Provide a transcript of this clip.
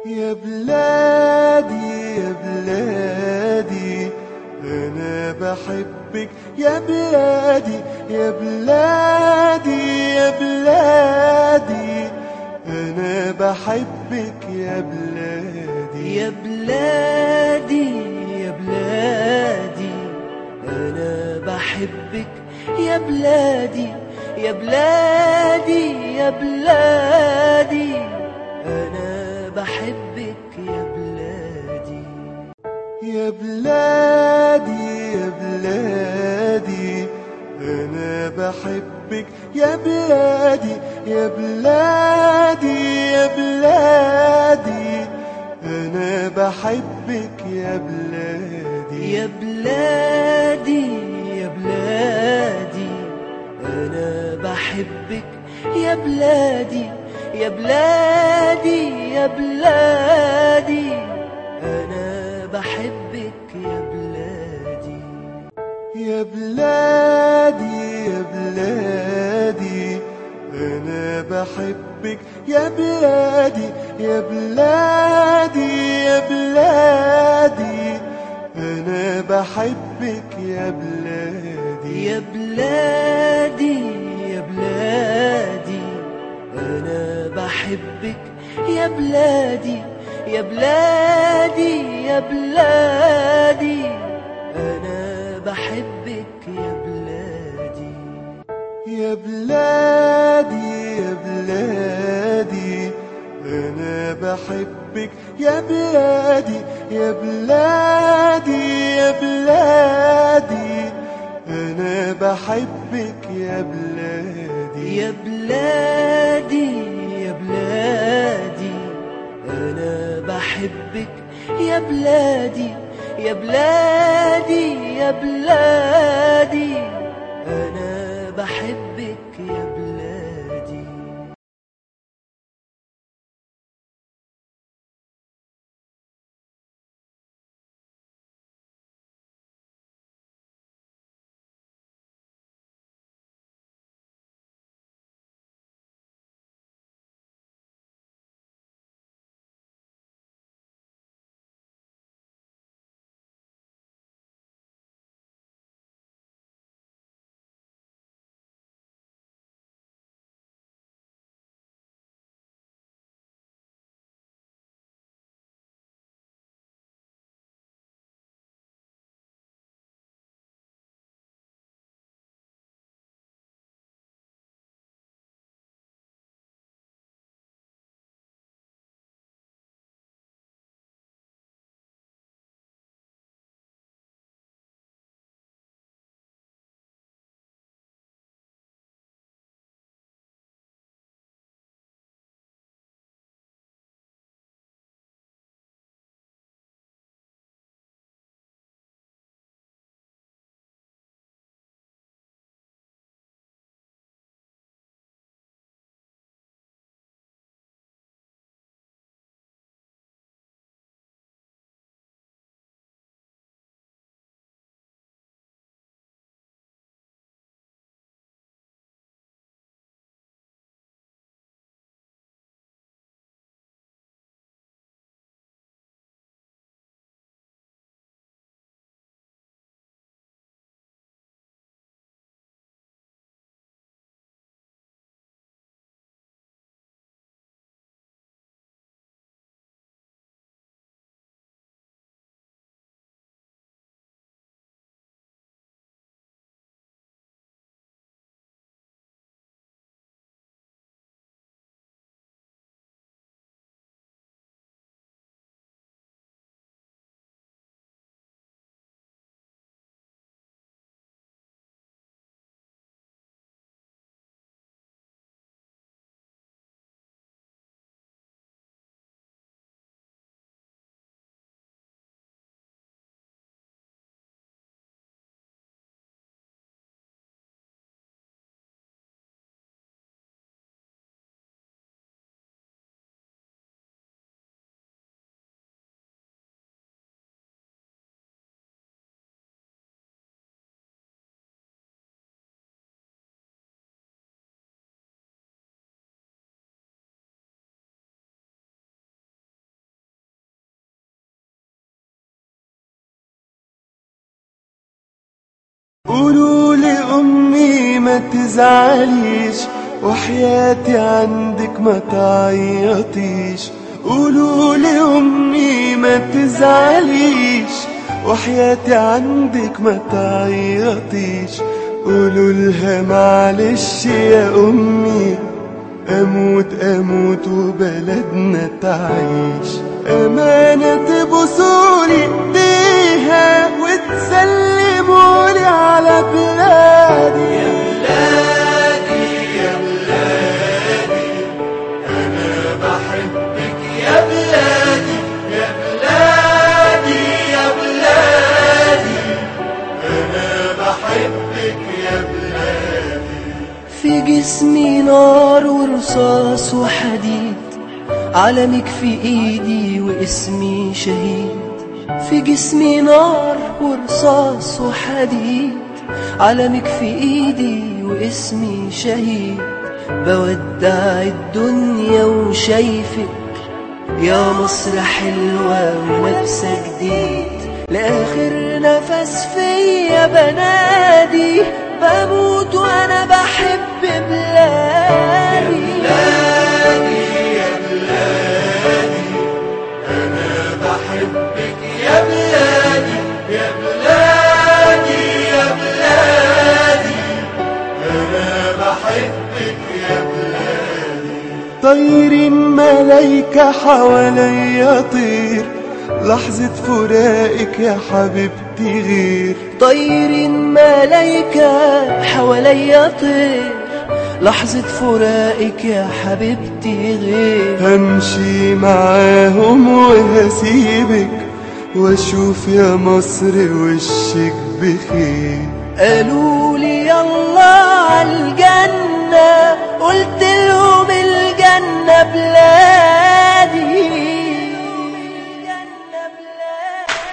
يا بلادي يا بلادي أنا بحبك يا بلادي يا بلادي يا بلادي أنا بحبك يا بلادي يا بلادي يا بلادي أنا بحبك يا بلادي يا بلادي يا بلادي أنا بحبك يا بلادي يا بلادي يا بلادي أنا بحبك يا بلادي يا بلادي يا بلادي أنا بحبك يا بلادي يا بلادي يا بلادي أنا بحبك يا بلادي يا بلادي يا بلادي أنا بحبك يا بلادي يا بلادي يا بلادي أنا بحبك يا بلادي يا بلادي يا بلادي أنا بحبك يا بلادي يا بلادي يا بلادي أنا بحبك يا بلادي يا بلادي يا بلادي أنا بحبك يا بلادي يا بلادي يا بلادي أنا بحبك يا بلادي يا بلادي يا بلادي أنا بحبك يا بلادي يا بلادي يا بلادي أنا بحبك يا بلادي يا بلادي يا بلادي أنا بحبك يا بلادي ما تزعليش، وحياتي عندك ما تعيطيش. قولوا لأمي ما تزعليش، وحياتي عندك ما تعيطيش. قولوا لها معلش يا أمي، أموت أموت وبلدنا تعيش. أمانة تبوسولي إيديها وتسلمولي على بلادي. يا بلادي يا بلادي أنا بحبك يا بلادي. يا بلادي يا بلادي أنا بحبك يا بلادي. في جسمي نار ورصاص وحديد، علمك في ايدي واسمي شهيد. في جسمي نار ورصاص وحديد، علمك في ايدي واسمي شهيد. بودع الدنيا وشايفك يا مصر حلوة ولابسة جديد. لآخر نفس فيا بنادي، بموت وانا بحب بلادي. يا بلادي أنا بحبك يا بلادي. يا بلادي يا بلادي أنا بحبك يا بلادي. طيرين ملايكة حواليا طير، لحظة فراقك يا حبيبتي غير. طيرين ملايكة حواليا طير، لحظة فراقك يا حبيبتي غير. همشي معاهم وهسيبك، واشوف يا مصر وشك بخير. قالوا لي يلا